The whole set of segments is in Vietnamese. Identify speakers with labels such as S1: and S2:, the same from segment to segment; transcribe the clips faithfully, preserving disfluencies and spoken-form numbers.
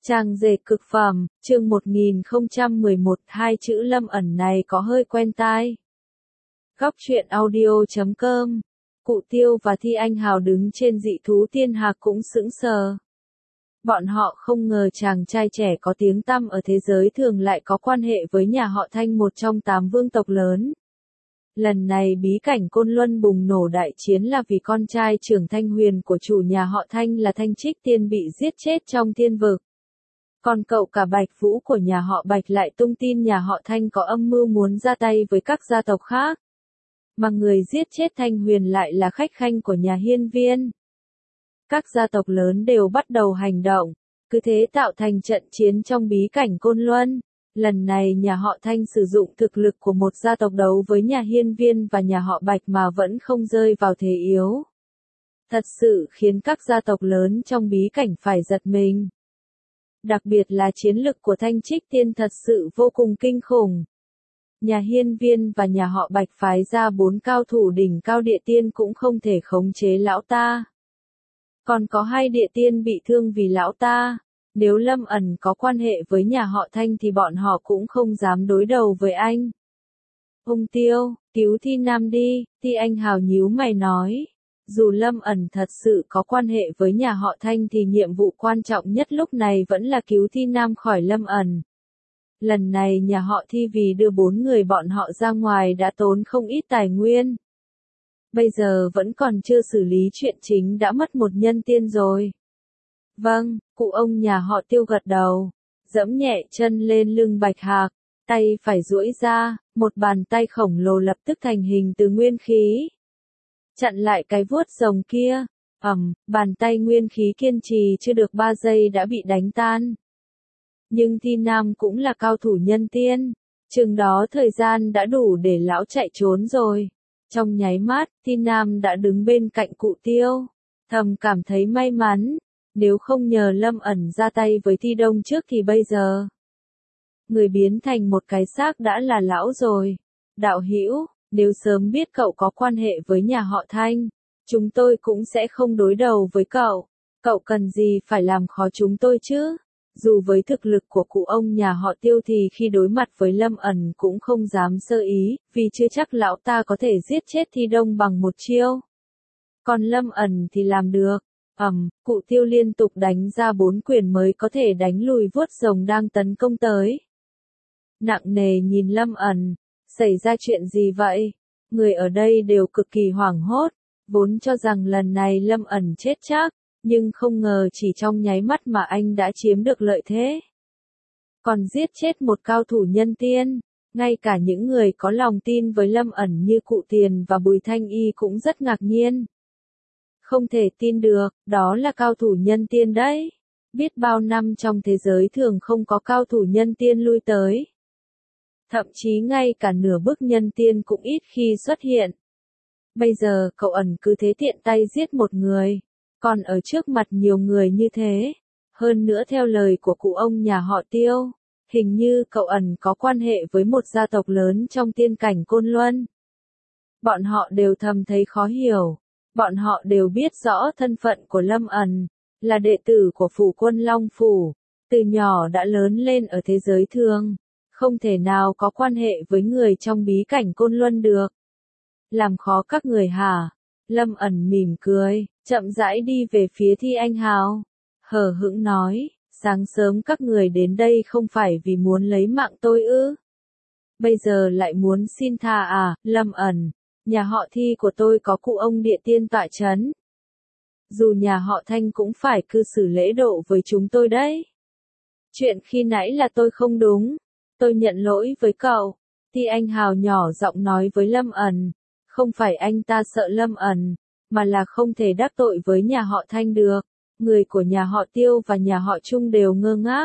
S1: Trang dệt cực phẩm, chương một nghìn không trăm mười một, hai chữ Lâm ẩn này có hơi quen tai. Góc truyện audio chấm com. Cụ Tiêu và Thi Anh Hào đứng trên dị thú thiên hạc cũng sững sờ. Bọn họ không ngờ chàng trai trẻ có tiếng tăm ở thế giới thường lại có quan hệ với nhà họ Thanh, một trong tám vương tộc lớn. Lần này bí cảnh Côn Luân bùng nổ đại chiến là vì con trai trưởng Thanh Huyền của chủ nhà họ Thanh là Thanh Trích Tiên bị giết chết trong thiên vực. Còn cậu cả Bạch Vũ của nhà họ Bạch lại tung tin nhà họ Thanh có âm mưu muốn ra tay với các gia tộc khác. Mà người giết chết Thanh Huyền lại là khách khanh của nhà Hiên Viên. Các gia tộc lớn đều bắt đầu hành động, cứ thế tạo thành trận chiến trong bí cảnh Côn Luân. Lần này nhà họ Thanh sử dụng thực lực của một gia tộc đấu với nhà Hiên Viên và nhà họ Bạch mà vẫn không rơi vào thế yếu. Thật sự khiến các gia tộc lớn trong bí cảnh phải giật mình. Đặc biệt là chiến lực của Thanh Trích Tiên thật sự vô cùng kinh khủng. Nhà Hiên Viên và nhà họ Bạch phái ra bốn cao thủ đỉnh cao địa tiên cũng không thể khống chế lão ta. Còn có hai địa tiên bị thương vì lão ta. Nếu Lâm ẩn có quan hệ với nhà họ Thanh thì bọn họ cũng không dám đối đầu với anh. Ông Tiêu, cứu Thi Nam đi, Thi Anh Hào nhíu mày nói. Dù Lâm ẩn thật sự có quan hệ với nhà họ Thanh thì nhiệm vụ quan trọng nhất lúc này vẫn là cứu Thi Nam khỏi Lâm ẩn. Lần này nhà họ Thi vì đưa bốn người bọn họ ra ngoài đã tốn không ít tài nguyên. Bây giờ vẫn còn chưa xử lý chuyện chính đã mất một nhân tiên rồi. Vâng, cụ ông nhà họ Tiêu gật đầu, giẫm nhẹ chân lên lưng Bạch Hạc, tay phải duỗi ra, một bàn tay khổng lồ lập tức thành hình từ nguyên khí. Chặn lại cái vuốt rồng kia, ầm, bàn tay nguyên khí kiên trì chưa được ba giây đã bị đánh tan. Nhưng Thi Nam cũng là cao thủ nhân tiên, chừng đó thời gian đã đủ để lão chạy trốn rồi. Trong nháy mắt, Thi Nam đã đứng bên cạnh cụ Tiêu, thầm cảm thấy may mắn, nếu không nhờ Lâm ẩn ra tay với Thi Đông trước thì bây giờ người biến thành một cái xác đã là lão rồi. Đạo hữu, nếu sớm biết cậu có quan hệ với nhà họ Thanh, chúng tôi cũng sẽ không đối đầu với cậu. Cậu cần gì phải làm khó chúng tôi chứ? Dù với thực lực của cụ ông nhà họ Tiêu thì khi đối mặt với Lâm ẩn cũng không dám sơ ý, vì chưa chắc lão ta có thể giết chết Thi Đông bằng một chiêu. Còn Lâm ẩn thì làm được. Ầm, um, cụ Tiêu liên tục đánh ra bốn quyền mới có thể đánh lùi vuốt rồng đang tấn công tới. Nặng nề nhìn Lâm ẩn. Xảy ra chuyện gì vậy? Người ở đây đều cực kỳ hoảng hốt, vốn cho rằng lần này Lâm ẩn chết chắc, nhưng không ngờ chỉ trong nháy mắt mà anh đã chiếm được lợi thế. Còn giết chết một cao thủ nhân tiên, ngay cả những người có lòng tin với Lâm ẩn như cụ Tiền và Bùi Thanh Y cũng rất ngạc nhiên. Không thể tin được, đó là cao thủ nhân tiên đấy. Biết bao năm trong thế giới thường không có cao thủ nhân tiên lui tới. Thậm chí ngay cả nửa bước nhân tiên cũng ít khi xuất hiện. Bây giờ cậu ẩn cứ thế tiện tay giết một người, còn ở trước mặt nhiều người như thế. Hơn nữa theo lời của cụ ông nhà họ Tiêu, hình như cậu ẩn có quan hệ với một gia tộc lớn trong tiên cảnh Côn Luân. Bọn họ đều thầm thấy khó hiểu. Bọn họ đều biết rõ thân phận của Lâm ẩn, là đệ tử của phủ quân Long Phủ, từ nhỏ đã lớn lên ở thế giới thường. Không thể nào có quan hệ với người trong bí cảnh Côn Luân được. Làm khó các người hả? Lâm ẩn mỉm cười, chậm rãi đi về phía Thi Anh Hào. Hờ hững nói, sáng sớm các người đến đây không phải vì muốn lấy mạng tôi ư? Bây giờ lại muốn xin tha à? Lâm ẩn, nhà họ Thi của tôi có cụ ông địa tiên tọa chấn. Dù nhà họ Thanh cũng phải cư xử lễ độ với chúng tôi đấy. Chuyện khi nãy là tôi không đúng. Tôi nhận lỗi với cậu. Thi Anh Hào nhỏ giọng nói với Lâm ẩn. Không phải anh ta sợ Lâm ẩn, mà là không thể đắc tội với nhà họ Thanh được. Người của nhà họ Tiêu và nhà họ Trung đều ngơ ngác.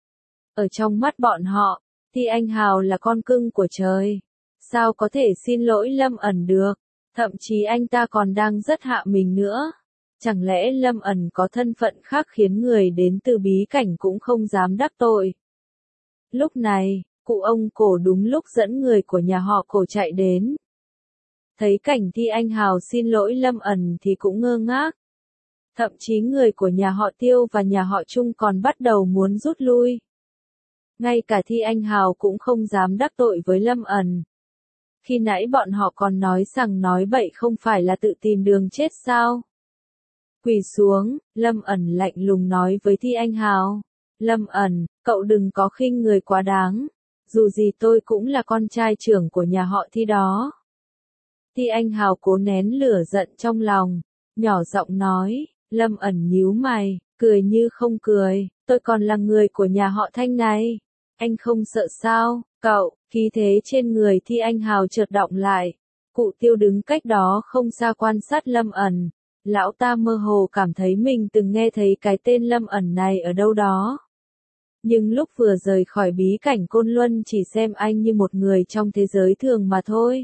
S1: Ở trong mắt bọn họ, Thi Anh Hào là con cưng của trời. Sao có thể xin lỗi Lâm ẩn được? Thậm chí anh ta còn đang rất hạ mình nữa. Chẳng lẽ Lâm ẩn có thân phận khác khiến người đến từ bí cảnh cũng không dám đắc tội? Lúc này, cụ ông Cổ đúng lúc dẫn người của nhà họ Cổ chạy đến. Thấy cảnh Thi Anh Hào xin lỗi Lâm ẩn thì cũng ngơ ngác. Thậm chí người của nhà họ Tiêu và nhà họ Trung còn bắt đầu muốn rút lui. Ngay cả Thi Anh Hào cũng không dám đắc tội với Lâm ẩn. Khi nãy bọn họ còn nói rằng nói bậy không phải là tự tìm đường chết sao? Quỳ xuống, Lâm ẩn lạnh lùng nói với Thi Anh Hào. Lâm ẩn, cậu đừng có khinh người quá đáng. Dù gì tôi cũng là con trai trưởng của nhà họ Thi đó. Thi Anh Hào cố nén lửa giận trong lòng, nhỏ giọng nói. Lâm ẩn nhíu mày, cười như không cười. Tôi còn là người của nhà họ Thanh này. Anh không sợ sao, cậu? Khí thế trên người Thi Anh Hào chợt động lại. Cụ Tiêu đứng cách đó không xa quan sát Lâm ẩn. Lão ta mơ hồ cảm thấy mình từng nghe thấy cái tên Lâm ẩn này ở đâu đó. Nhưng lúc vừa rời khỏi bí cảnh Côn Luân chỉ xem anh như một người trong thế giới thường mà thôi.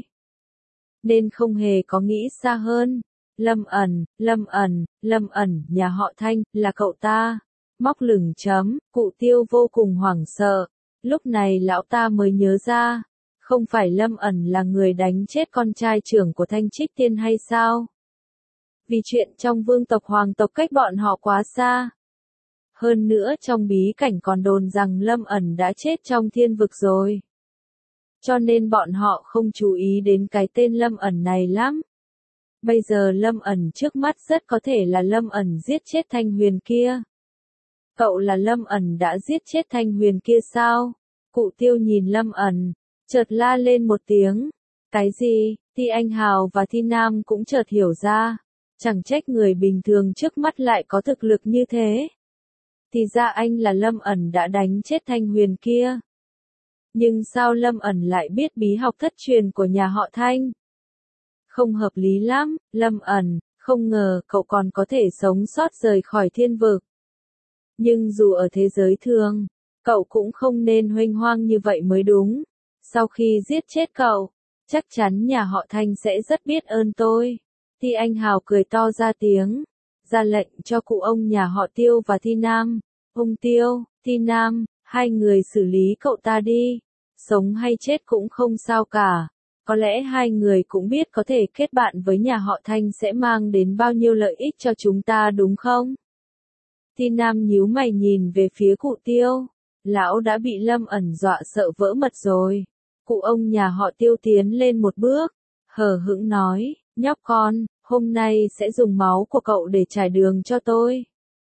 S1: Nên không hề có nghĩ xa hơn. Lâm ẩn, Lâm ẩn, Lâm ẩn, nhà họ Thanh, là cậu ta. Móc lửng chấm, Cụ Tiêu vô cùng hoảng sợ. Lúc này lão ta mới nhớ ra. Không phải Lâm ẩn là người đánh chết con trai trưởng của Thanh Trích Tiên hay sao? Vì chuyện trong vương tộc hoàng tộc cách bọn họ quá xa. Hơn nữa trong bí cảnh còn đồn rằng Lâm ẩn đã chết trong thiên vực rồi. Cho nên bọn họ không chú ý đến cái tên Lâm ẩn này lắm. Bây giờ Lâm ẩn trước mắt rất có thể là Lâm ẩn giết chết Thanh Huyền kia. Cậu là Lâm ẩn đã giết chết Thanh Huyền kia sao? Cụ Tiêu nhìn Lâm ẩn, chợt la lên một tiếng. Cái gì? Thi Anh Hào và Thi Nam cũng chợt hiểu ra. Chẳng trách người bình thường trước mắt lại có thực lực như thế. Thì ra anh là Lâm ẩn đã đánh chết Thanh Huyền kia. Nhưng sao Lâm ẩn lại biết bí học thất truyền của nhà họ Thanh? Không hợp lý lắm, Lâm ẩn, không ngờ cậu còn có thể sống sót rời khỏi thiên vực. Nhưng dù ở thế giới thường, cậu cũng không nên huênh hoang như vậy mới đúng. Sau khi giết chết cậu, chắc chắn nhà họ Thanh sẽ rất biết ơn tôi. Thi Anh Hào cười to ra tiếng, ra lệnh cho cụ ông nhà họ Tiêu và Thi Nam. Ông Tiêu, Thi Nam, hai người xử lý cậu ta đi. Sống hay chết cũng không sao cả. Có lẽ hai người cũng biết có thể kết bạn với nhà họ Thanh sẽ mang đến bao nhiêu lợi ích cho chúng ta đúng không? Thi Nam nhíu mày nhìn về phía cụ Tiêu. Lão đã bị Lâm ẩn dọa sợ vỡ mật rồi. Cụ ông nhà họ Tiêu tiến lên một bước, hờ hững nói, nhóc con, hôm nay sẽ dùng máu của cậu để trải đường cho tôi.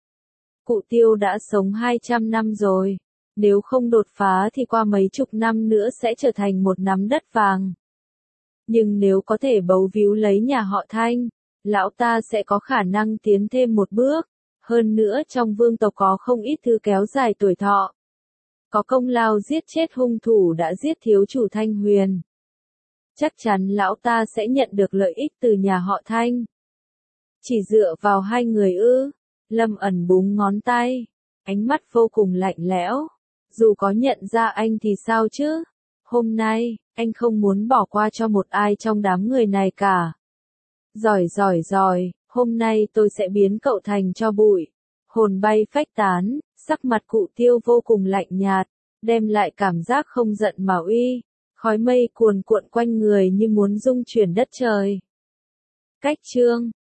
S1: Cụ Tiêu đã sống hai trăm năm rồi. Nếu không đột phá thì qua mấy chục năm nữa sẽ trở thành một nắm đất vàng. Nhưng nếu có thể bấu víu lấy nhà họ Thanh, lão ta sẽ có khả năng tiến thêm một bước. Hơn nữa trong vương tộc có không ít thứ kéo dài tuổi thọ. Có công lao giết chết hung thủ đã giết thiếu chủ Thanh Huyền. Chắc chắn lão ta sẽ nhận được lợi ích từ nhà họ Thanh. Chỉ dựa vào hai người ư? Lâm ẩn búng ngón tay, ánh mắt vô cùng lạnh lẽo. Dù có nhận ra anh thì sao chứ? Hôm nay, anh không muốn bỏ qua cho một ai trong đám người này cả. Giỏi giỏi giỏi, hôm nay tôi sẽ biến cậu thành tro bụi. Hồn bay phách tán, sắc mặt cụ Tiêu vô cùng lạnh nhạt, đem lại cảm giác không giận mà uy. Khói mây cuồn cuộn quanh người như muốn rung chuyển đất trời. Cách chương